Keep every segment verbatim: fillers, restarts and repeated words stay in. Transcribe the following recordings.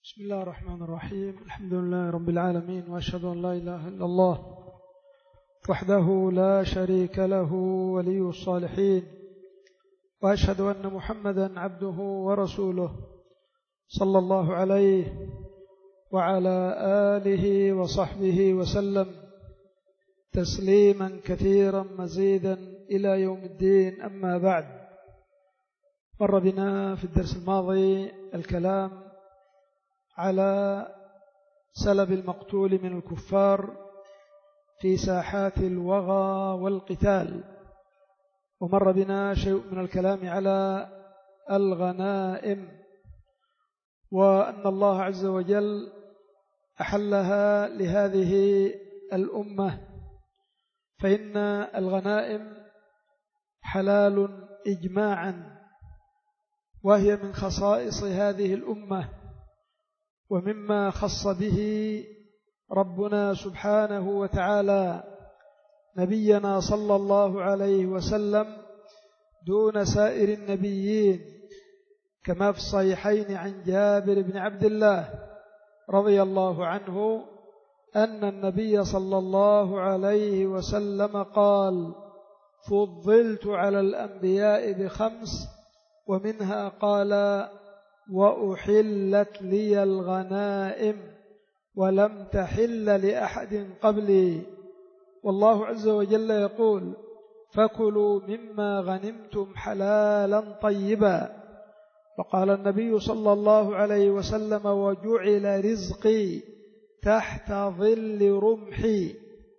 بسم الله الرحمن الرحيم. الحمد لله رب العالمين، وأشهد أن لا إله إلا الله وحده لا شريك له ولي الصالحين، وأشهد أن محمدا عبده ورسوله صلى الله عليه وعلى آله وصحبه وسلم تسليما كثيرا مزيدا إلى يوم الدين. أما بعد، مر بنا في الدرس الماضي الكلام على سلب المقتول من الكفار في ساحات الوغى والقتال، ومر بنا شيء من الكلام على الغنائم، وأن الله عز وجل أحلها لهذه الأمة، فإن الغنائم حلال إجماعا، وهي من خصائص هذه الأمة، ومما خص به ربنا سبحانه وتعالى نبينا صلى الله عليه وسلم دون سائر النبيين، كما في الصحيحين عن جابر بن عبد الله رضي الله عنه أن النبي صلى الله عليه وسلم قال: فضلت على الأنبياء بخمس، ومنها قال: وأحلت لي الغنائم ولم تحل لأحد قبلي. والله عز وجل يقول: فكلوا مما غنمتم حلالا طيبا. وقال النبي صلى الله عليه وسلم: وجعل رزقي تحت ظل رمحي.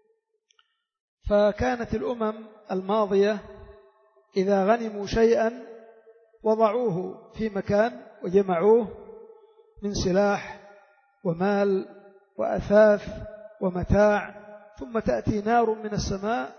فكانت الأمم الماضية إذا غنموا شيئا وضعوه في مكان وجمعوه من سلاح ومال وأثاث ومتاع، ثم تأتي نار من السماء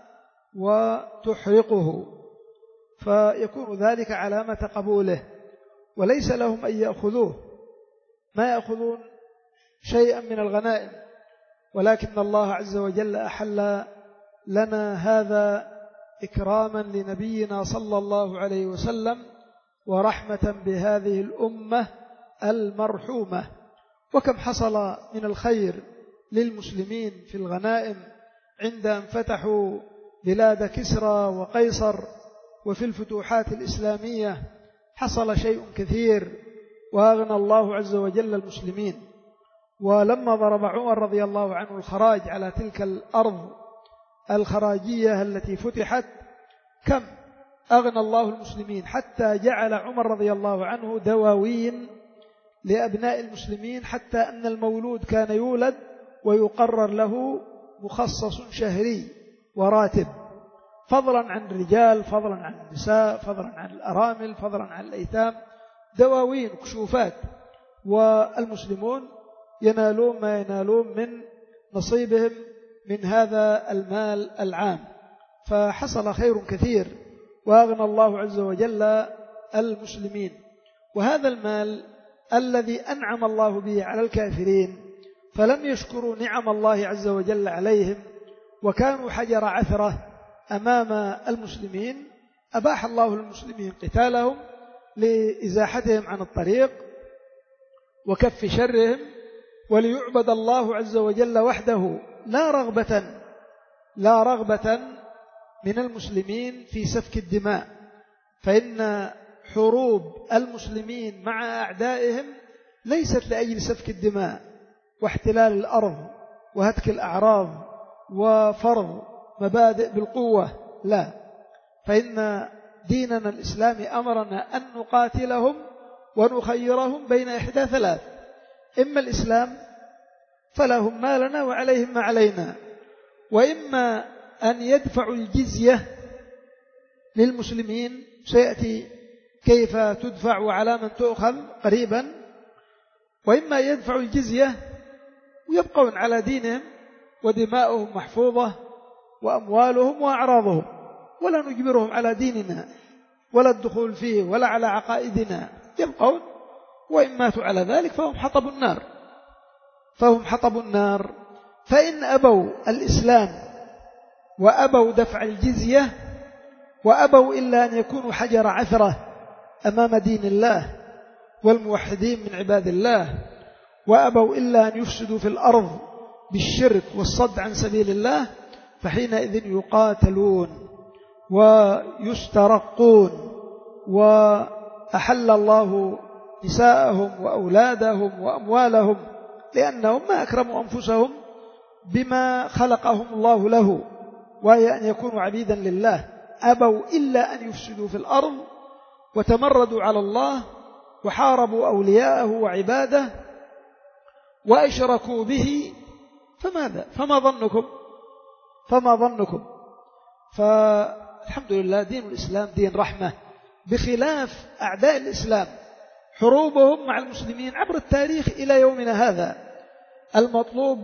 وتحرقه، فيكون ذلك علامة قبوله، وليس لهم أن يأخذوه، ما يأخذون شيئا من الغنائم، ولكن الله عز وجل أحل لنا هذا إكراما لنبينا صلى الله عليه وسلم ورحمة بهذه الأمة المرحومة. وكم حصل من الخير للمسلمين في الغنائم عند أن فتحوا بلاد كسرى وقيصر، وفي الفتوحات الإسلامية حصل شيء كثير، وأغنى الله عز وجل المسلمين. ولما ضرب عمر رضي الله عنه الخراج على تلك الأرض الخراجية التي فتحت، كم أغنى الله المسلمين، حتى جعل عمر رضي الله عنه دواوين لأبناء المسلمين، حتى أن المولود كان يولد ويقرر له مخصص شهري وراتب، فضلا عن الرجال، فضلا عن النساء، فضلا عن الأرامل، فضلا عن الأيتام، دواوين كشوفات، والمسلمون ينالون ما ينالون من نصيبهم من هذا المال العام. فحصل خير كثير، وأغنى الله عز وجل المسلمين. وهذا المال الذي أنعم الله به على الكافرين، فلم يشكروا نعم الله عز وجل عليهم، وكانوا حجر عثرة أمام المسلمين، أباح الله للمسلمين قتالهم لإزاحتهم عن الطريق وكف شرهم، وليعبد الله عز وجل وحده، لا رغبة لا رغبة من المسلمين في سفك الدماء، فإن حروب المسلمين مع أعدائهم ليست لأجل سفك الدماء واحتلال الأرض وهتك الأعراض وفرض مبادئ بالقوة، لا، فإن ديننا الإسلامي أمرنا أن نقاتلهم ونخيرهم بين إحدى ثلاث: إما الإسلام فلهم ما لنا وعليهم ما علينا، وإما أن يدفعوا الجزية للمسلمين، سيأتي كيف تدفع وعلى من تؤخذ قريبا، وإما يدفعوا الجزية ويبقون على دينهم ودماؤهم محفوظة وأموالهم وأعراضهم، ولا نجبرهم على ديننا ولا الدخول فيه ولا على عقائدنا، يبقون، وإن ماتوا على ذلك فهم حطب النار فهم حطب النار فإن أبوا الإسلام وأبوا دفع الجزية وأبوا إلا أن يكونوا حجر عثرة أمام دين الله والموحدين من عباد الله، وأبوا إلا أن يفسدوا في الأرض بالشرك والصد عن سبيل الله فحينئذ يقاتلون ويسترقون، وأحل الله نساءهم وأولادهم وأموالهم لأنهم ما أكرموا أنفسهم بما خلقهم الله له، وهي أن يكونوا عبيدا لله. أبوا إلا أن يفسدوا في الأرض وتمردوا على الله وحاربوا أولياءه وعباده وأشركوا به، فماذا؟ فما ظنكم؟ فما ظنكم؟ فالحمد لله دين الإسلام دين رحمة، بخلاف أعداء الإسلام حروبهم مع المسلمين عبر التاريخ إلى يومنا هذا. المطلوب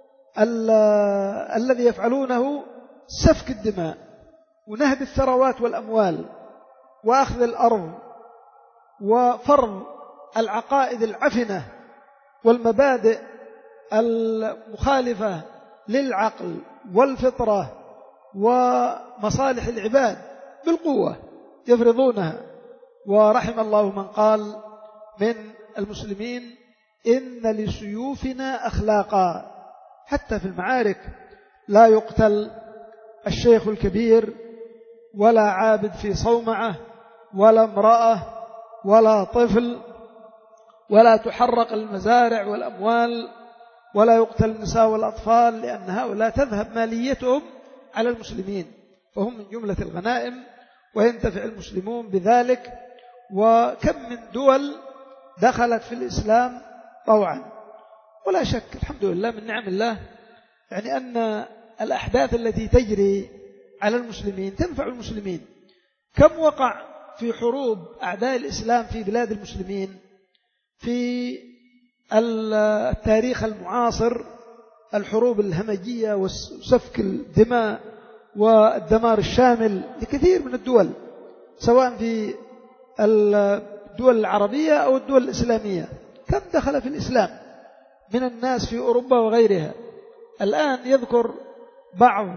الذي يفعلونه سفك الدماء ونهب الثروات والأموال وأخذ الأرض وفرض العقائد العفنة والمبادئ المخالفة للعقل والفطرة ومصالح العباد بالقوة يفرضونها. ورحم الله من قال من المسلمين إن لسيوفنا أخلاقا، حتى في المعارك لا يقتل الشيخ الكبير ولا عابد في صومعة ولا امرأة ولا طفل، ولا تحرق المزارع والأموال، ولا يقتل النساء والأطفال، لأن هؤلاء تذهب ماليتهم على المسلمين وهم من جملة الغنائم وينتفع المسلمون بذلك. وكم من دول دخلت في الإسلام طوعا. ولا شك الحمد لله من نعم الله يعني أن الأحداث التي تجري على المسلمين تنفع المسلمين. كم وقع في حروب أعداء الإسلام في بلاد المسلمين في التاريخ المعاصر، الحروب الهمجية وسفك الدماء والدمار الشامل لكثير من الدول، سواء في الدول العربية أو الدول الإسلامية. كم دخل في الإسلام من الناس في أوروبا وغيرها. الآن يذكر بعض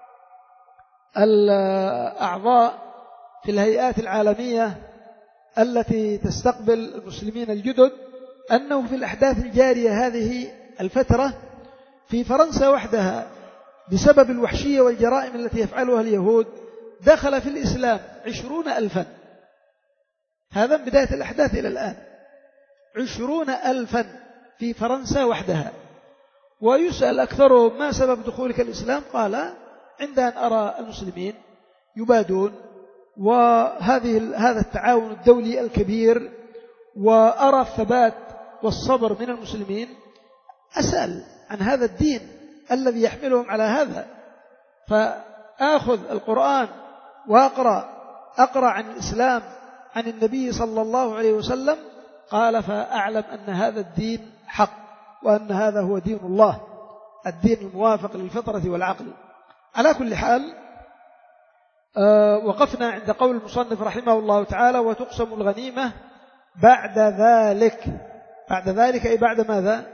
الأعضاء في الهيئات العالمية التي تستقبل المسلمين الجدد أنه في الأحداث الجارية هذه الفترة في فرنسا وحدها بسبب الوحشية والجرائم التي يفعلها اليهود دخل في الإسلام عشرون ألفا. هذا من بداية الأحداث إلى الآن، عشرون ألفا في فرنسا وحدها. ويسأل أكثرهم ما سبب دخولك الإسلام؟ قال عند أن أرى المسلمين يبادون وهذه هذا التعاون الدولي الكبير وأرى الثبات والصبر من المسلمين، أسأل عن هذا الدين الذي يحملهم على هذا، فآخذ القرآن وأقرأ أقرأ عن الإسلام عن النبي صلى الله عليه وسلم. قال فأعلم أن هذا الدين حق وأن هذا هو دين الله، الدين الموافق للفطرة والعقل. على كل حال أه وقفنا عند قول المصنف رحمه الله تعالى وتقسم الغنيمة بعد ذلك. بعد ذلك أي بعد ماذا؟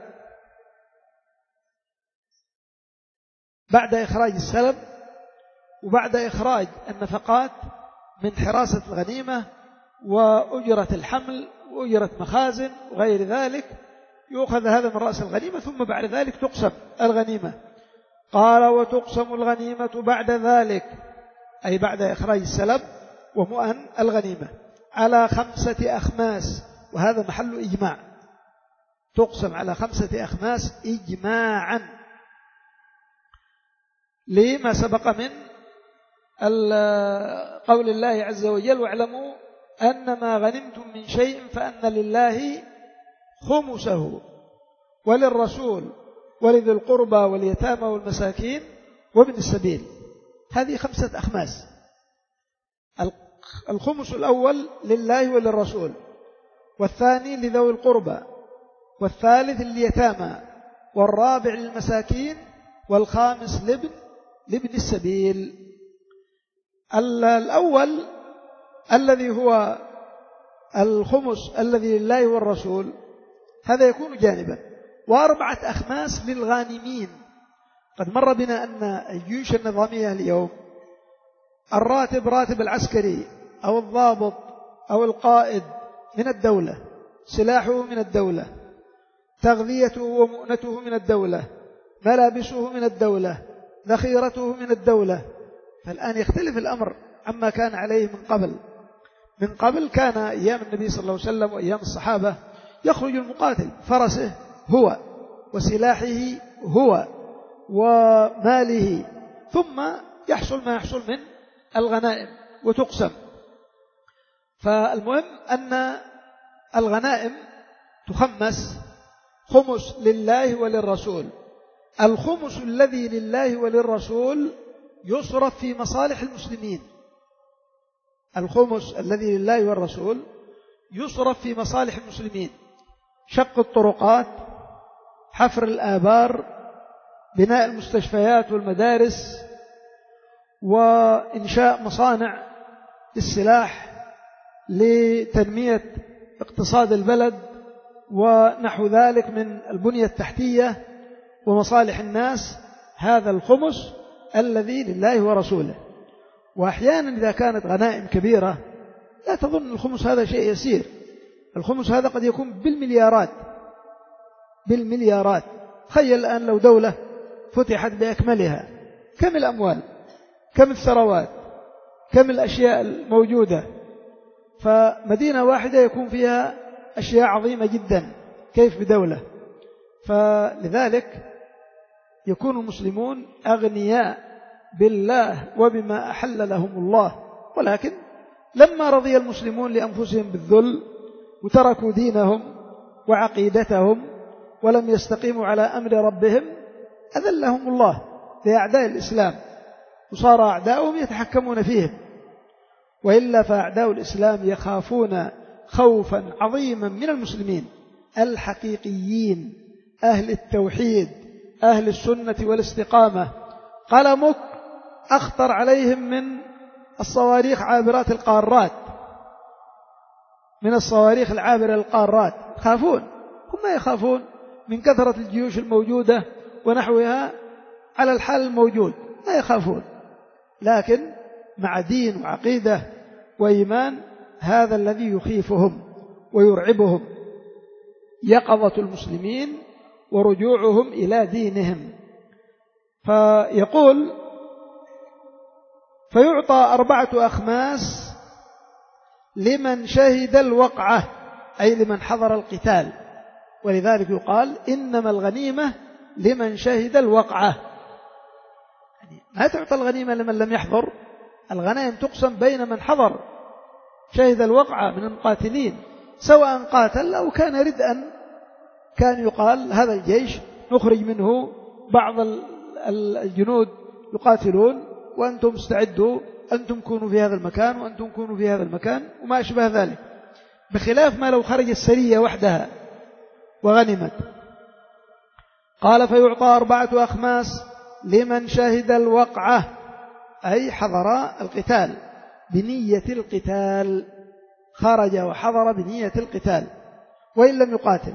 بعد إخراج السلب وبعد إخراج النفقات من حراسة الغنيمة وأجرة الحمل وأجرة مخازن وغير ذلك، يؤخذ هذا من رأس الغنيمة ثم بعد ذلك تقسم الغنيمة. قال وتقسم الغنيمة بعد ذلك أي بعد إخراج السلب ومؤن الغنيمة على خمسة أخماس، وهذا محل إجماع، تقسم على خمسة أخماس إجماعا لما سبق من قول الله عز وجل واعلموا أن ما غنمتم من شيء فأن لله خمسه وللرسول ولذي القربى واليتامى والمساكين وابن السبيل. هذه خمسة أخماس، الخمس الأول لله وللرسول، والثاني لذوي القربى، والثالث لليتامى، والرابع للمساكين، والخامس لابن لابن السبيل. الأول الذي هو الخمس الذي لله والرسول هذا يكون جانبا، وأربعة أخماس للغانمين. قد مر بنا أن الجيوش النظامية اليوم الراتب راتب العسكري أو الضابط أو القائد من الدولة، سلاحه من الدولة، تغذيته ومؤنته من الدولة، ملابسه من الدولة، ذخيرته من الدولة. فالآن يختلف الأمر عما كان عليه من قبل. من قبل كان أيام النبي صلى الله عليه وسلم وأيام الصحابة يخرج المقاتل فرسه هو وسلاحه هو وماله، ثم يحصل ما يحصل من الغنائم وتقسم. فالمهم أن الغنائم تخمس، خمس لله وللرسول. الخمس الذي لله وللرسول يصرف في مصالح المسلمين. الخمس الذي لله والرسول يصرف في مصالح المسلمين: شق الطرقات، حفر الآبار، بناء المستشفيات والمدارس، وإنشاء مصانع للسلاح لتنمية اقتصاد البلد ونحو ذلك من البنية التحتية ومصالح الناس. هذا الخمس الذي لله ورسوله. وأحيانا إذا كانت غنائم كبيرة لا تظن الخمس هذا شيء يسير، الخمس هذا قد يكون بالمليارات بالمليارات. تخيل الآن لو دولة فتحت بأكملها، كم الأموال، كم الثروات، كم الأشياء الموجودة. فمدينة واحدة يكون فيها أشياء عظيمة جدا، كيف بدولة؟ فلذلك يكون المسلمون أغنياء بالله وبما أحل لهم الله. ولكن لما رضي المسلمون لأنفسهم بالذل وتركوا دينهم وعقيدتهم ولم يستقيموا على أمر ربهم، أذلهم الله لأعداء الإسلام، وصار أعداؤهم يتحكمون فيهم. وإلا فأعداء الإسلام يخافون خوفا عظيما من المسلمين الحقيقيين، أهل التوحيد، أهل السنة والاستقامة. قلمك أخطر عليهم من الصواريخ عابرات القارات، من الصواريخ العابرة للقارات. يخافون، هم ما يخافون من كثرة الجيوش الموجودة ونحوها على الحال الموجود، لا يخافون. لكن مع دين وعقيدة وإيمان هذا الذي يخيفهم ويرعبهم، يقظة المسلمين ورجوعهم إلى دينهم. فيقول: فيعطى أربعة أخماس لمن شهد الوقعة، أي لمن حضر القتال. ولذلك يقال: إنما الغنيمة لمن شهد الوقعة. يعني ما تعطى الغنيمة لمن لم يحضر، الغنائم تقسم بين من حضر شهد الوقعة من المقاتلين، سواء قاتل أو كان ردءا. كان يقال هذا الجيش نخرج منه بعض الجنود يقاتلون وأنتم استعدوا، أنتم كونوا في هذا المكان وأنتم كونوا في هذا المكان وما أشبه ذلك، بخلاف ما لو خرج السرية وحدها وغنمت. قال: فيعطى أربعة أخماس لمن شهد الوقعة، أي حضر القتال بنية القتال، خرج وحضر بنية القتال وإن لم يقاتل،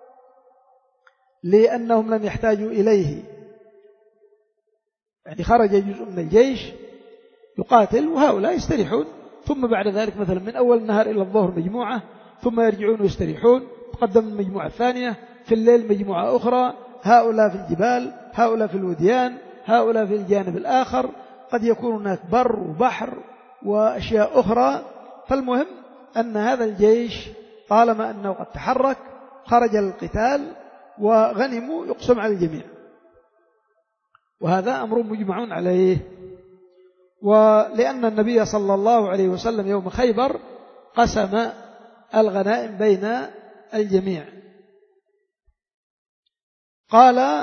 لأنهم لم يحتاجوا إليه. يعني خرج جزء من الجيش يقاتل وهؤلاء يستريحون، ثم بعد ذلك مثلا من أول النهار إلى الظهر مجموعة، ثم يرجعون ويستريحون، تقدم المجموعة الثانية، في الليل مجموعة أخرى، هؤلاء في الجبال، هؤلاء في الوديان، هؤلاء في الجانب الآخر، قد يكون هناك بر وبحر وأشياء أخرى. فالمهم أن هذا الجيش طالما أنه قد تحرك خرج للقتال وغنموا يقسم على الجميع، وهذا أمر مجمع عليه. ولأن النبي صلى الله عليه وسلم يوم خيبر قسم الغنائم بين الجميع. قال: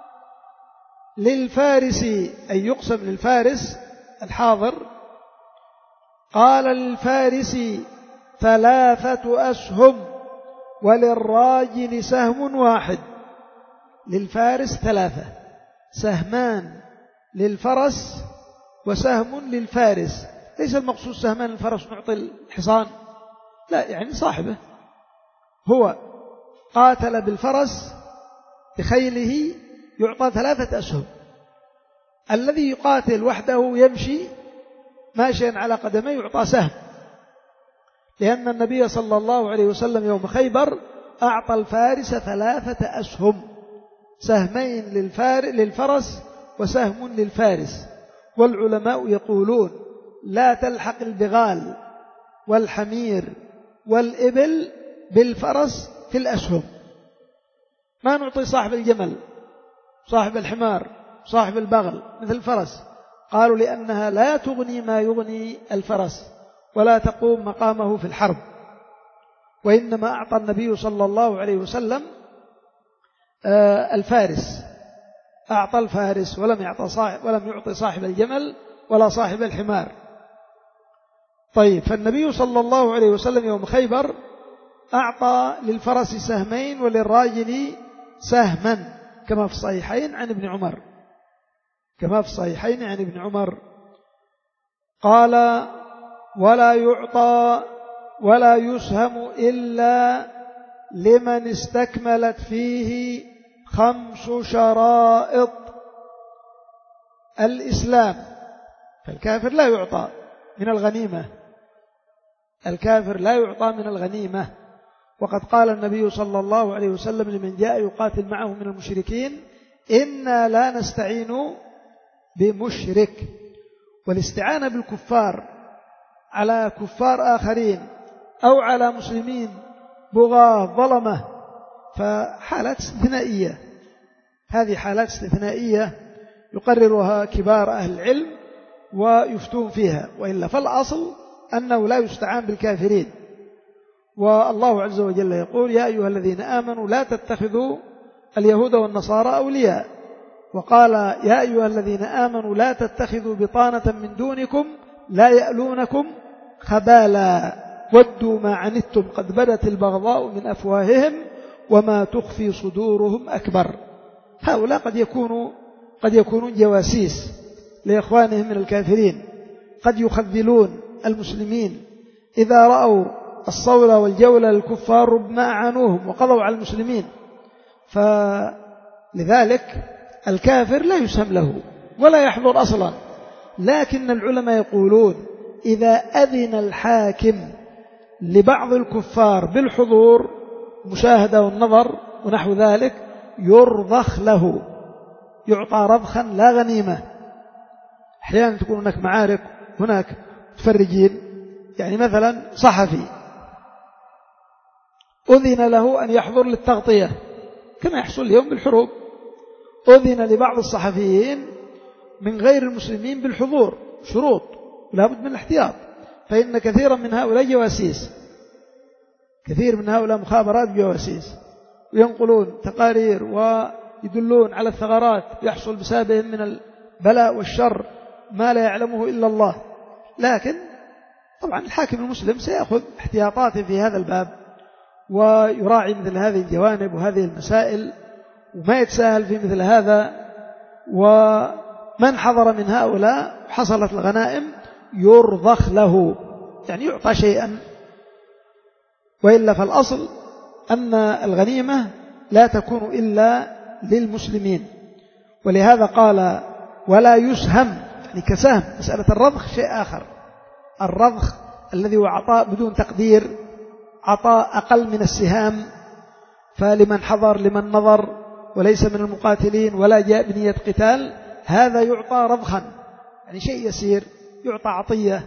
للفارس، أي يقسم للفارس الحاضر. قال: للفارس ثلاثة أسهم وللراجل سهم واحد. للفارس ثلاثة، سهمان للفرس وسهم للفارس. ليس المقصود سهمان للفرس نعطي الحصان، لا، يعني صاحبه هو قاتل بالفرس بخيله يعطى ثلاثة أسهم. الذي يقاتل وحده يمشي ماشيا على قدميه يعطى سهم، لأن النبي صلى الله عليه وسلم يوم خيبر أعطى الفارس ثلاثة أسهم، سهمين للفرس وسهم للفارس. والعلماء يقولون لا تلحق البغال والحمير والإبل بالفرس في الأسهم، ما نعطي صاحب الجمل صاحب الحمار صاحب البغل مثل الفرس، قالوا لأنها لا تغني ما يغني الفرس ولا تقوم مقامه في الحرب. وإنما أعطى النبي صلى الله عليه وسلم الفارس، أعطى الفارس ولم يعطي صاحب ولم يعطي صاحب الجمل ولا صاحب الحمار. طيب، فالنبي صلى الله عليه وسلم يوم خيبر أعطى للفرس سهمين وللراجل سهما، كما في الصحيحين عن ابن عمر كما في الصحيحين عن ابن عمر قال: ولا يعطى ولا يسهم إلا لمن استكملت فيه خمس شرائط الإسلام. فالكافر لا يعطى من الغنيمة، الكافر لا يعطى من الغنيمة. وقد قال النبي صلى الله عليه وسلم لمن جاء يقاتل معه من المشركين: إنا لا نستعين بمشرك. والاستعانة بالكفار على كفار آخرين أو على مسلمين بغاة ظلمة فحالات استثنائية، هذه حالات استثنائية يقررها كبار أهل العلم ويفتون فيها، وإلا فالأصل أنه لا يستعان بالكافرين. والله عز وجل يقول: يا أيها الذين آمنوا لا تتخذوا اليهود والنصارى أولياء، وقال: يا أيها الذين آمنوا لا تتخذوا بطانة من دونكم لا يألونكم خبالا ودوا ما عنتم قد بدت البغضاء من أفواههم وما تخفي صدورهم أكبر. هؤلاء قد يكونوا قد يكونون جواسيس لإخوانهم من الكافرين، قد يخذلون المسلمين، إذا رأوا الصولة والجولة للكفار ربما أعانوهم وقضوا على المسلمين. فلذلك الكافر لا يسهم له ولا يحضر أصلا. لكن العلماء يقولون: إذا أذن الحاكم لبعض الكفار بالحضور مشاهدة والنظر ونحو ذلك يرضخ له، يعطى رضخا لا غنيمة. أحيانا تكون هناك معارك، هناك متفرجين، يعني مثلا صحفي أذن له أن يحضر للتغطية كما يحصل اليوم بالحروب، أذن لبعض الصحفيين من غير المسلمين بالحضور، شروط ولا بد من الاحتياط، فإن كثيرا من هؤلاء جواسيس، كثير من هؤلاء مخابرات جواسيس، وينقلون تقارير ويدلون على الثغرات يحصل بسببهم من البلاء والشر ما لا يعلمه إلا الله. لكن طبعا الحاكم المسلم سيأخذ احتياطاته في هذا الباب ويراعي مثل هذه الجوانب وهذه المسائل وما يتساهل في مثل هذا. ومن حضر من هؤلاء حصلت الغنائم يرضخ له، يعني يعطى شيئا، وإلا فالأصل أن الغنيمة لا تكون إلا للمسلمين. ولهذا قال: ولا يسهم، يعني كسهم. مسألة الرضخ شيء آخر، الرضخ الذي هو عطاء بدون تقدير، عطاء أقل من السهام، فلمن حضر لمن نظر وليس من المقاتلين ولا جاء بنية قتال هذا يعطى رضخا، يعني شيء يسير، يعطى عطية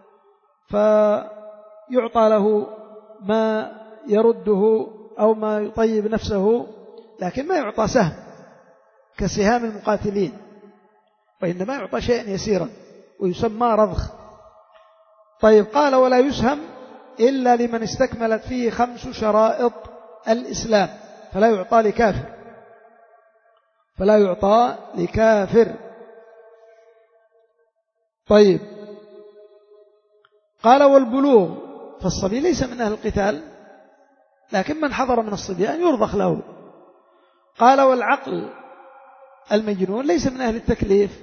فيعطى له ما يرده أو ما يطيب نفسه، لكن ما يعطى سهم كسهام المقاتلين، وإنما يعطى شيئا يسيرا ويسمى رضخ. طيب، قال: ولا يسهم إلا لمن استكملت فيه خمس شرائط الإسلام، فلا يعطى لكافر، فلا يعطى لكافر. طيب، قال: والبلوغ، فالصبي ليس من أهل القتال، لكن من حضر من الصبيان يرضخ له. قال: والعقل، المجنون ليس من أهل التكليف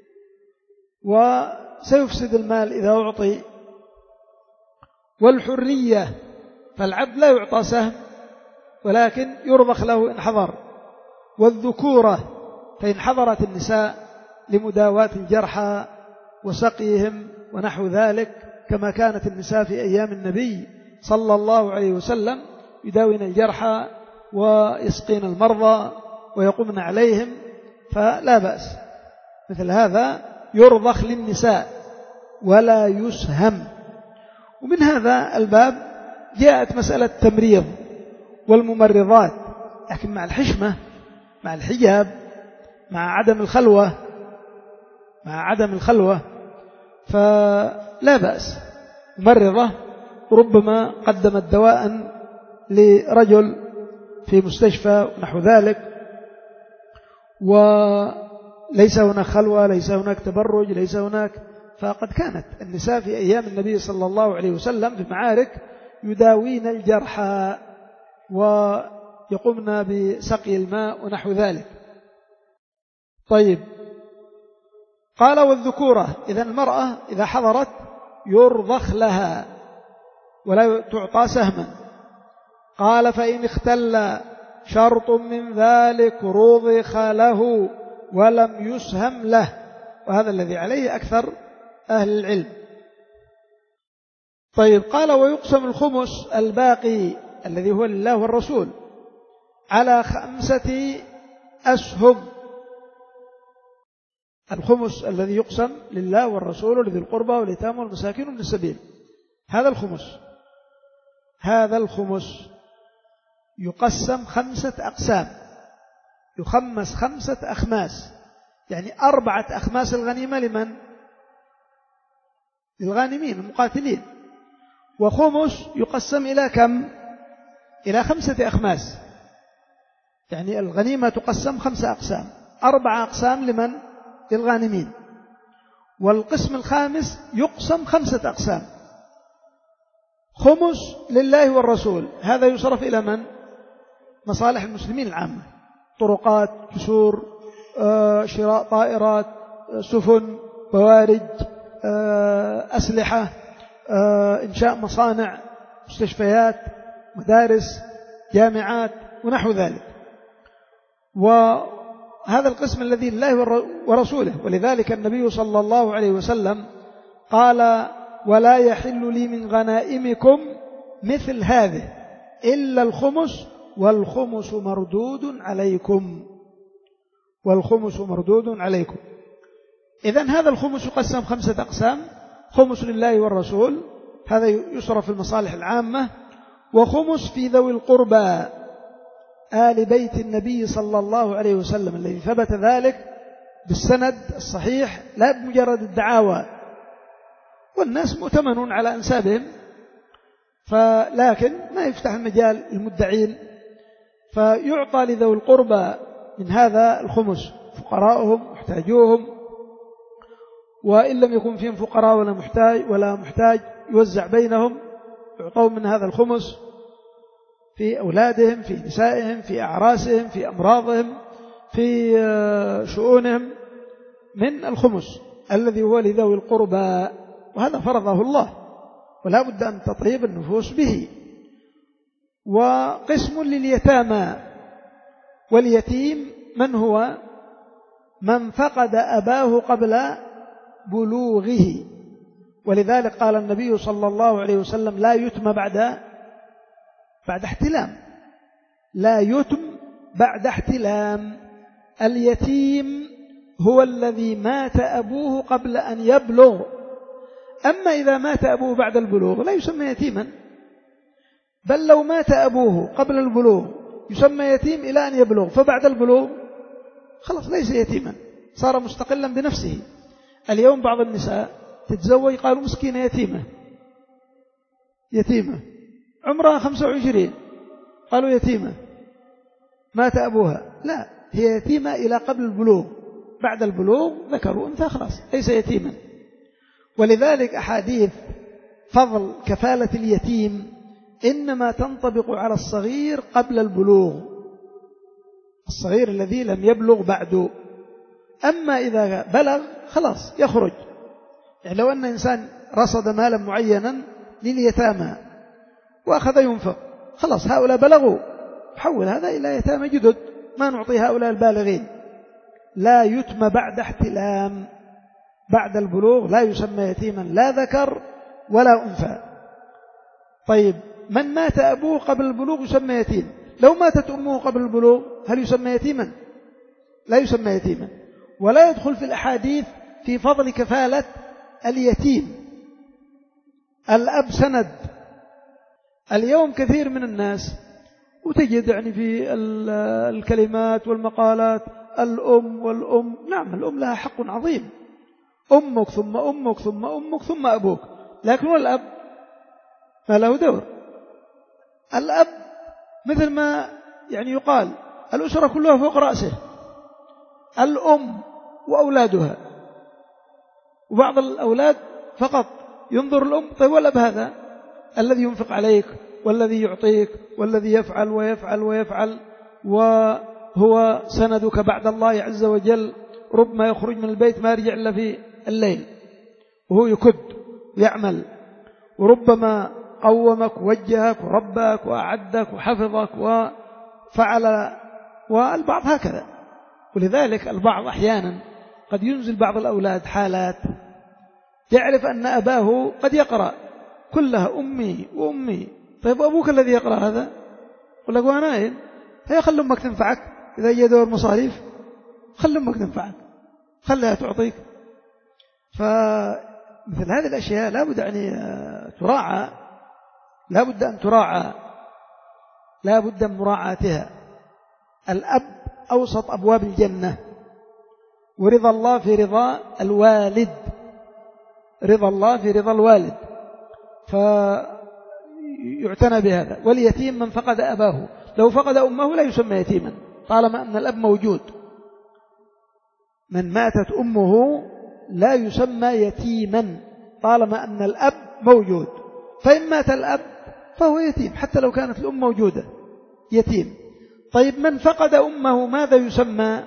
وسيفسد المال إذا أعطي. والحرية، فالعبد لا يعطى سهم ولكن يرضخ له إن حضر. والذكورة، فإن حضرت النساء لمداواة الجرحى وسقيهم ونحو ذلك، كما كانت النساء في أيام النبي صلى الله عليه وسلم يداوين الجرحى ويسقين المرضى ويقومن عليهم، فلا بأس. مثل هذا يرضخ للنساء ولا يسهم. ومن هذا الباب جاءت مسألة التمريض والممرضات، لكن مع الحشمة، مع الحجاب، مع عدم الخلوة مع عدم الخلوة فلا بأس. ممرضة ربما قدمت دواء لرجل في مستشفى ونحو ذلك، وليس هناك خلوة، ليس هناك تبرج، ليس هناك، فقد كانت النساء في أيام النبي صلى الله عليه وسلم في معارك يداوين الجرحى ويقومن بسقي الماء ونحو ذلك. طيب، قال والذكورة، إذن المرأة إذا حضرت يرضخ لها ولا تعطى سهما. قال فإن اختل شرط من ذلك رضخ له ولم يسهم له، وهذا الذي عليه أكثر أهل العلم. طيب، قال ويقسم الخمس الباقي الذي هو لله والرسول على خمسة أسهم. الخمس الذي يقسم لله والرسول ولذي القربى واليتامى والمساكين وابن السبيل، هذا الخمس هذا الخمس يقسم خمسة أقسام، يخمس خمسة أخماس، يعني أربعة أخماس الغنيمة لمن؟ للغانمين المقاتلين. وخمس يقسم إلى كم؟ إلى خمسة أخماس، يعني الغنيمة تقسم خمسة أقسام، أربعة أقسام لمن؟ للغانمين. والقسم الخامس يقسم خمسة أقسام، خمس لله والرسول، هذا يصرف إلى من؟ مصالح المسلمين العامة، طرقات، جسور، شراء طائرات، سفن، بوارج، أسلحة، إنشاء مصانع، مستشفيات، مدارس، جامعات ونحو ذلك. وهذا القسم الذي لله ورسوله، ولذلك النبي صلى الله عليه وسلم قال ولا يحل لي من غنائمكم مثل هذه إلا الخمس والخمس مردود عليكم والخمس مردود عليكم. إذن هذا الخمس يقسم خمسة أقسام، خمس لله والرسول، هذا يصرف في المصالح العامة، وخمس في ذوي القربى آل بيت النبي صلى الله عليه وسلم، الذي ثبت ذلك بالسند الصحيح لا بمجرد الدعاوى، والناس مؤتمنون على أنسابهم، فلكن ما يفتح المجال المدعين، فيعطى لذوي القربى من هذا الخمس، فقراءهم محتاجوهم، وإن لم يكن فيهم فقراء ولا محتاج ولا محتاج يوزع بينهم، يعطون من هذا الخمس في أولادهم، في نسائهم، في أعراسهم، في أمراضهم، في شؤونهم، من الخمس الذي هو لذوي القربى، وهذا فرضه الله ولا بد أن تطيب النفوس به. وقسم لليتامى، واليتيم من هو؟ من فقد أباه قبل بلوغه، ولذلك قال النبي صلى الله عليه وسلم لا يتم بعد بعد احتلام، لا يتم بعد احتلام. اليتيم هو الذي مات أبوه قبل أن يبلغ، أما إذا مات أبوه بعد البلوغ لا يسمى يتيما، بل لو مات أبوه قبل البلوغ يسمى يتيم إلى أن يبلغ، فبعد البلوغ خلاص ليس يتيما، صار مستقلا بنفسه. اليوم بعض النساء تتزوج قالوا مسكينة يتيمة يتيمة عمرها خمسة وعشرين قالوا يتيمة مات أبوها، لا، هي يتيمة إلى قبل البلوغ، بعد البلوغ ذكر وأنثى خلاص ليس يتيما. ولذلك أحاديث فضل كفالة اليتيم إنما تنطبق على الصغير قبل البلوغ، الصغير الذي لم يبلغ بعد، أما إذا بلغ خلاص يخرج. يعني لو أن إنسان رصد مالا معينا لليتامى وأخذ ينفق، خلاص هؤلاء بلغوا، حول هذا إلى يتامى جدد، ما نعطي هؤلاء البالغين. لا يتم بعد احتلام، بعد البلوغ لا يسمى يتيما لا ذكر ولا أنثى. طيب، من مات أبوه قبل البلوغ يسمى يتيم. لو ماتت أمه قبل البلوغ هل يسمى يتيما؟ لا يسمى يتيما. ولا يدخل في الأحاديث في فضل كفالة اليتيم. الأب سند. اليوم كثير من الناس وتجد يعني في الكلمات والمقالات الأم والأم. نعم الأم لها حق عظيم، أمك ثم أمك ثم أمك ثم أبوك، لكن والأب ما له دور. الأب مثل ما يعني يقال الأسرة كلها فوق رأسه، الأم وأولادها، وبعض الأولاد فقط ينظر الأم. طيب والأب هذا الذي ينفق عليك والذي يعطيك والذي يفعل ويفعل ويفعل، وهو سندك بعد الله عز وجل. ربما يخرج من البيت ما يرجع إلا في الليل وهو يكد ويعمل، وربما قومك ووجهك وربك وأعدك وحفظك وفعل، والبعض هكذا. ولذلك البعض أحيانا قد ينزل بعض الأولاد حالات يعرف أن أباه قد يقرأ كلها أمي وأمي. طيب أبوك الذي يقرأ هذا يقول لك وأنا نايم، هيا خل أمك تنفعك إذا جاء دور مصاريف، خل أمك تنفعك، خلها تعطيك. فمثل هذه الأشياء لا بد أن تراعى، لا بد أن تراعى، لا بد من مراعاتها. الأب أوسط أبواب الجنة، ورضا الله في رضا الوالد، رضا الله في رضا الوالد، فيعتنى بهذا. واليتيم من فقد أباه، لو فقد أمه لا يسمى يتيما طالما أن الأب موجود. من ماتت أمه لا يسمى يتيما طالما أن الأب موجود، فإن مات الأب فهو يتيم حتى لو كانت الأم موجودة، يتيم. طيب من فقد أمه ماذا يسمى؟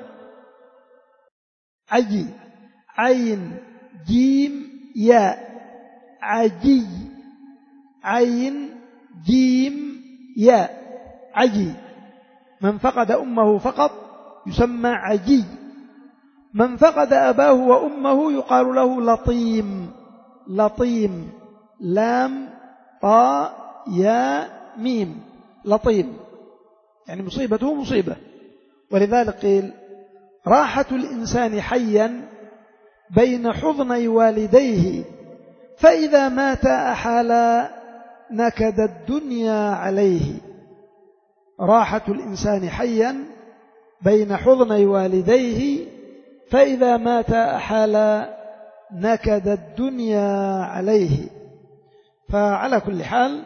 عجي، عين جيم ياء، عجي، عين جيم ياء، عجي. من فقد أمه فقط يسمى عجي. من فقد أباه وأمه يقال له لطيم، لطيم، لام طاء ياء ميم، لطيم، يعني مصيبته مصيبة. ولذلك قيل راحة الإنسان حيا بين حضني والديه، فإذا مات أحال نكد الدنيا عليه. راحة الإنسان حيا بين حضني والديه، فإذا مات أحال نكد الدنيا عليه. فعلى كل حال،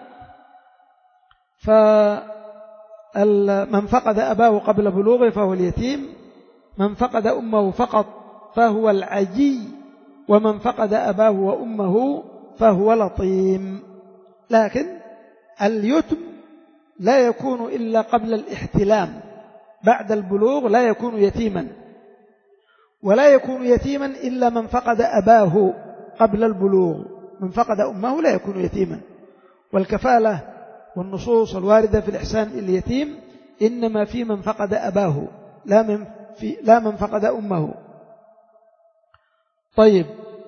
فمن فقد أباه قبل بلوغه فهو اليتيم، من فقد أمه فقط فهو العجي، ومن فقد أباه وأمه فهو لطيم. لكن اليتم لا يكون إلا قبل الاحتلام، بعد البلوغ لا يكون يتيما، ولا يكون يتيما إلا من فقد أباه قبل البلوغ. من فقد أمه لا يكون يتيما. والكفالة والنصوص الواردة في الإحسان اليتيم إنما في من فقد أباه، لا من, في لا من فقد أمه. طيب،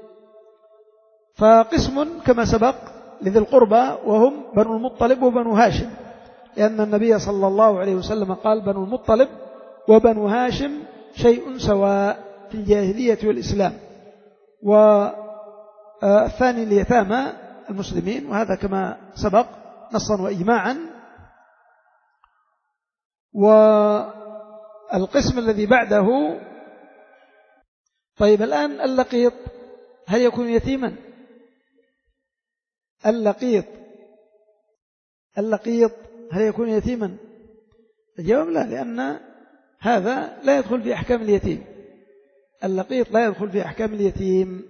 فقسم كما سبق لذي القربى وهم بنو المطلب وبنو هاشم، لأن النبي صلى الله عليه وسلم قال بنو المطلب وبنو هاشم شيء سواء في الجاهلية والإسلام. والثاني اليتامى المسلمين، وهذا كما سبق نصا وإجماعا. والقسم الذي بعده، طيب الآن اللقيط هل يكون يتيما؟ اللقيط اللقيط هل يكون يتيما؟ الجواب لا، لأن هذا لا يدخل في أحكام اليتيم. اللقيط لا يدخل في أحكام اليتيم.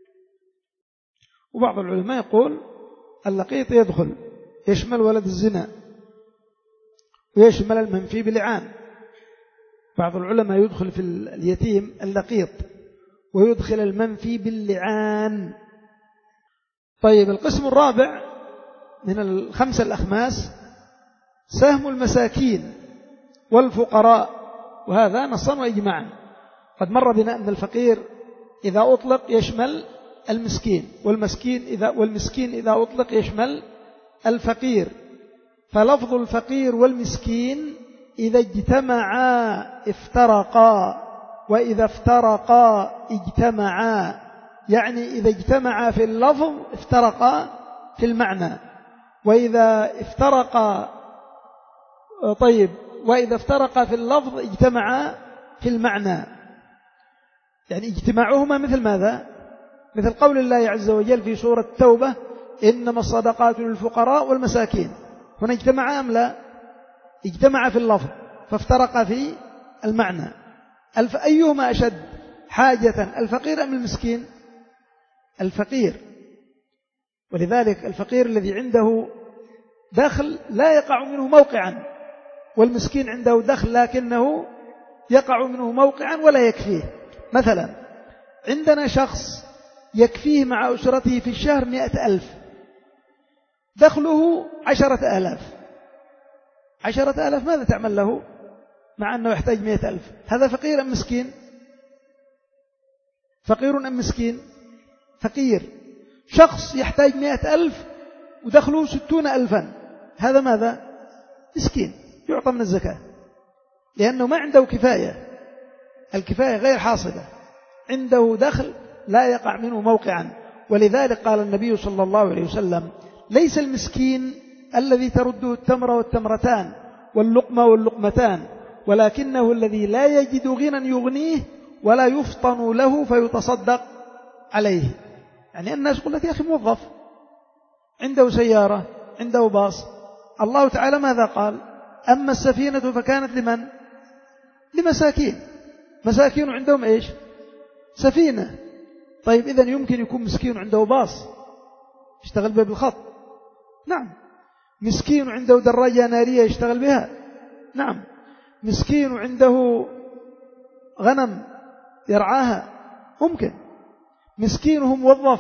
وبعض العلماء يقول اللقيط يدخل، يشمل ولد الزنا ويشمل المنفي باللعان. بعض العلماء يدخل في اليتيم اللقيط ويدخل المنفي باللعان. طيب، القسم الرابع من الخمسة الأخماس سهم المساكين والفقراء، وهذا نصا وإجماعا. قد مر بنا أن الفقير إذا أطلق يشمل المسكين، والمسكين إذا والمسكين إذا أطلق يشمل الفقير. فلفظ الفقير والمسكين إذا اجتمعا افترقا، وإذا افترقا اجتمعا، يعني إذا اجتمعا في اللفظ افترقا في المعنى، وإذا افترقا طيب وإذا افترقا في اللفظ اجتمعا في المعنى. يعني اجتماعهما مثل ماذا؟ مثل قول الله عز وجل في سورة التوبة: إنما الصدقات للفقراء والمساكين. هنا اجتمعا أم لا؟ اجتمع في اللفظ فافترق في المعنى. أيهما أشد حاجة، الفقير أم المسكين؟ الفقير. ولذلك الفقير الذي عنده دخل لا يقع منه موقعا، والمسكين عنده دخل لكنه يقع منه موقعا ولا يكفيه. مثلا عندنا شخص يكفيه مع أسرته في الشهر مئة ألف، دخله عشرة آلاف. عشرة آلاف ماذا تعمل له مع أنه يحتاج مئة ألف؟ هذا فقير أم مسكين؟ فقير أم مسكين؟ فقير. شخص يحتاج مئة ألف ودخله ستون ألفا، هذا ماذا؟ مسكين، يعطى من الزكاة، لأنه ما عنده كفاية، الكفاية غير حاصلة، عنده دخل لا يقع منه موقعا. ولذلك قال النبي صلى الله عليه وسلم: ليس المسكين الذي ترده التمرة والتمرتان واللقمة واللقمتان، ولكنه الذي لا يجد غنى يغنيه ولا يفطن له فيتصدق عليه. يعني الناس يقول لك: يا أخي موظف عنده سيارة عنده باص. الله تعالى ماذا قال؟ أما السفينة فكانت لمن؟ لمساكين. مساكين عندهم إيش؟ سفينة. طيب إذن يمكن يكون مسكين عنده باص يشتغل به بالخط؟ نعم. مسكين عنده دراجة نارية يشتغل بها؟ نعم. مسكين عنده غنم يرعاها؟ ممكن. مسكين هو موظف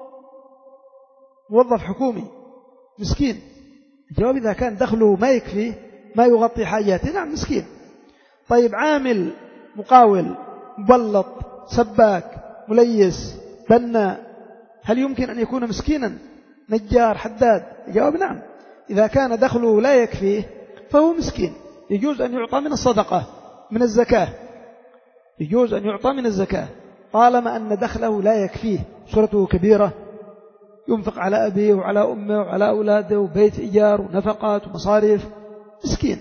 موظف حكومي مسكين. الجواب: إذا كان دخله ما يكفي ما يغطي حاجاته، نعم مسكين. طيب عامل مقاول مبلط سباك مليس بنا، هل يمكن أن يكون مسكينا؟ نجار حداد؟ الجواب: نعم. إذا كان دخله لا يكفيه فهو مسكين، يجوز أن يعطى من الصدقة من الزكاة، يجوز أن يعطى من الزكاة طالما أن دخله لا يكفيه، أسرته كبيرة ينفق على أبيه وعلى أمه وعلى أولاده وبيت إيجار ونفقات ومصاريف، مسكين.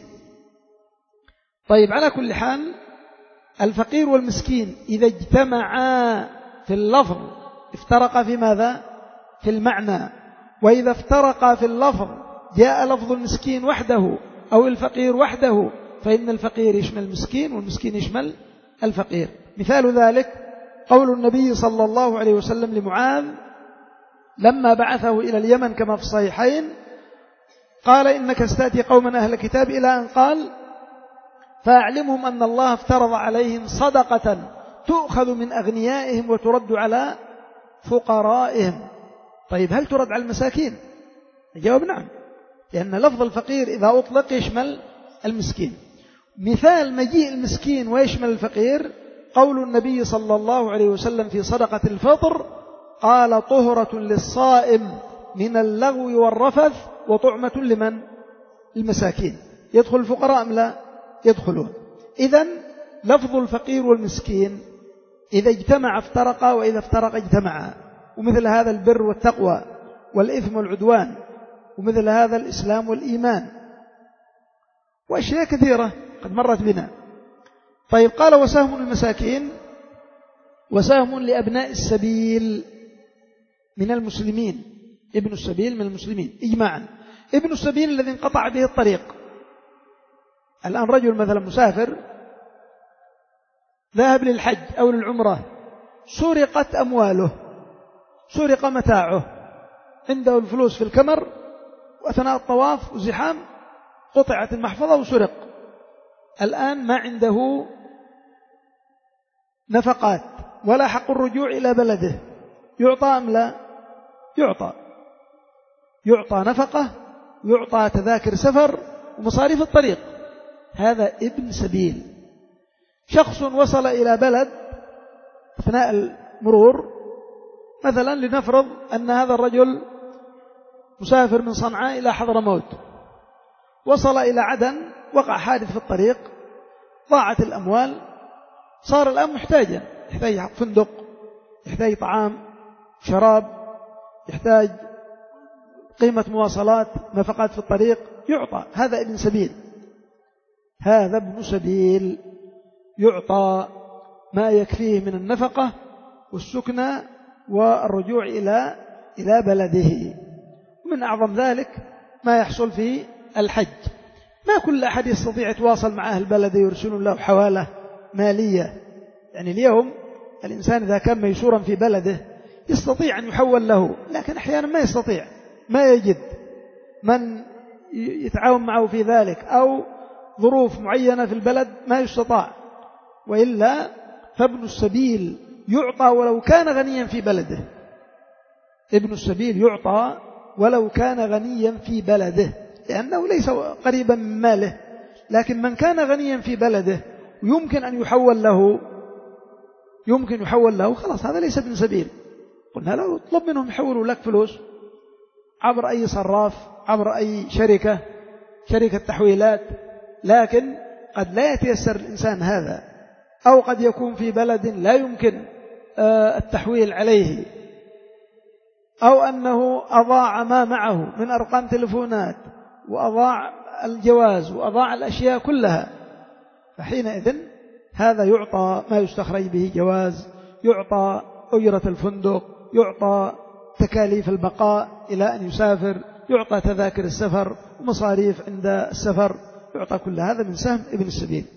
طيب على كل حال الفقير والمسكين إذا اجتمعا في اللفظ افترقا في ماذا؟ في المعنى. وإذا افترقا في اللفظ جاء لفظ المسكين وحده أو الفقير وحده، فإن الفقير يشمل المسكين والمسكين يشمل الفقير. مثال ذلك قول النبي صلى الله عليه وسلم لمعاذ لما بعثه إلى اليمن كما في الصحيحين، قال: إنك ستأتي قوما أهل الكتاب، إلى أن قال: فأعلمهم أن الله افترض عليهم صدقة تؤخذ من أغنيائهم وترد على فقرائهم. طيب هل ترد على المساكين؟ الجواب: نعم، لأن لفظ الفقير إذا أطلق يشمل المسكين. مثال مجيء المسكين ويشمل الفقير قول النبي صلى الله عليه وسلم في صدقة الفطر: قال: طهرة للصائم من اللغو والرفث وطعمة لمن؟ المساكين. يدخل الفقراء أم لا؟ يدخلون. إذن لفظ الفقير والمسكين إذا اجتمع افترقا، وإذا افترق اجتمعا. ومثل هذا البر والتقوى والإثم والعدوان، ومثل هذا الإسلام والإيمان، وأشياء كثيرة قد مرت بنا. طيب قال: وسهم المساكين، وسهم لأبناء السبيل من المسلمين. ابن السبيل من المسلمين إجماعا. ابن السبيل الذي انقطع به الطريق. الآن رجل مثلا مسافر ذهب للحج أو للعمرة، سرقت أمواله، سرق متاعه، عنده الفلوس في الكمر، وأثناء الطواف وزحام قطعت المحفظة وسرق. الآن ما عنده نفقات ولا حق الرجوع إلى بلده، يعطى أم لا؟ يعطى. يعطى نفقة ويعطى تذاكر سفر ومصاريف الطريق. هذا ابن سبيل. شخص وصل إلى بلد أثناء المرور، مثلا لنفرض أن هذا الرجل مسافر من صنعاء إلى حضرموت، وصل إلى عدن، وقع حادث في الطريق، ضاعت الأموال، صار الآن محتاجا، يحتاج فندق، يحتاج طعام شراب، يحتاج قيمة مواصلات، نفقات في الطريق، يعطى. هذا ابن سبيل، هذا ابن سبيل يعطى ما يكفيه من النفقة والسكنى والرجوع إلى إلى بلده. ومن أعظم ذلك ما يحصل في الحج. ما كل أحد يستطيع يتواصل مع أهل بلده يرسلون له حوالة مالية. يعني اليوم الإنسان إذا كان ميسورا في بلده يستطيع أن يحول له، لكن أحيانا ما يستطيع، ما يجد من يتعاون معه في ذلك، أو ظروف معينة في البلد ما يستطاع. وإلا فابن السبيل يعطى ولو كان غنيا في بلده. ابن السبيل يعطى ولو كان غنيا في بلده، لأنه ليس قريبا من ماله. لكن من كان غنيا في بلده يمكن أن يحول له يمكن يحول له خلاص هذا ليس ابن سبيل. قلنا له اطلب منهم يحولوا لك فلوس عبر أي صراف، عبر أي شركة شركة تحويلات. لكن قد لا يتيسر الإنسان هذا، أو قد يكون في بلد لا يمكن التحويل عليه، أو أنه أضاع ما معه من أرقام تلفونات، وأضاع الجواز، وأضاع الأشياء كلها. فحينئذ هذا يعطى ما يستخرج به جواز، يعطى أجرة الفندق، يعطى تكاليف البقاء إلى أن يسافر، يعطى تذاكر السفر ومصاريف عند السفر، يعطى كل هذا من سهم ابن السبيل.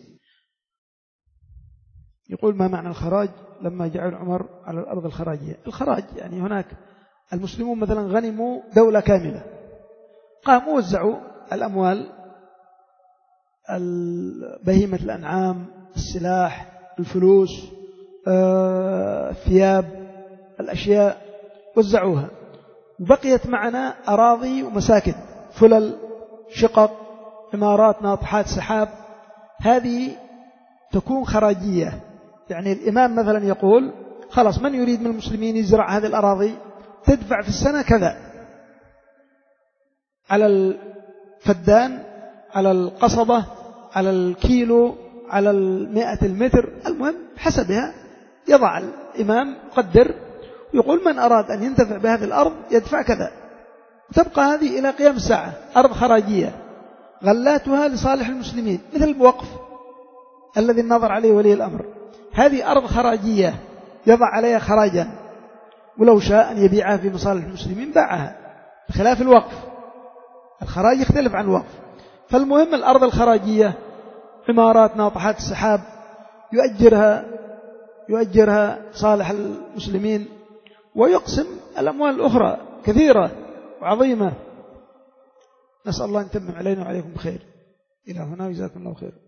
يقول: ما معنى الخراج لما جعل عمر على الأرض الخراجية؟ الخراج يعني هناك المسلمون مثلا غنموا دولة كاملة، قاموا وزعوا الأموال، بهيمة الأنعام، السلاح، الفلوس، الثياب، الأشياء وزعوها، وبقيت معنا أراضي ومساكن، فلل، شقق، عمارات، ناطحات سحاب. هذه تكون خراجية. يعني الإمام مثلا يقول: خلاص من يريد من المسلمين يزرع هذه الأراضي تدفع في السنة كذا على الفدان، على القصبة، على الكيلو، على المئة المتر، المهم حسبها يضع الإمام قدر ويقول: من أراد أن ينتفع بهذه الأرض يدفع كذا. تبقى هذه إلى قيام الساعة أرض خراجية غلاتها لصالح المسلمين، مثل الوقف الذي النظر عليه ولي الأمر. هذه أرض خراجية يضع عليها خراجا، ولو شاء أن يبيعها في مصالح المسلمين باعها، بخلاف الوقف. الخراج يختلف عن الوقف. فالمهم الأرض الخراجية عمارات، ناطحات السحاب، يؤجرها يؤجرها صالح المسلمين، ويقسم الأموال الأخرى كثيرة وعظيمة. نسأل الله أن يتمم علينا وعليكم بخير. إلى هنا، وجزاكم الله خير.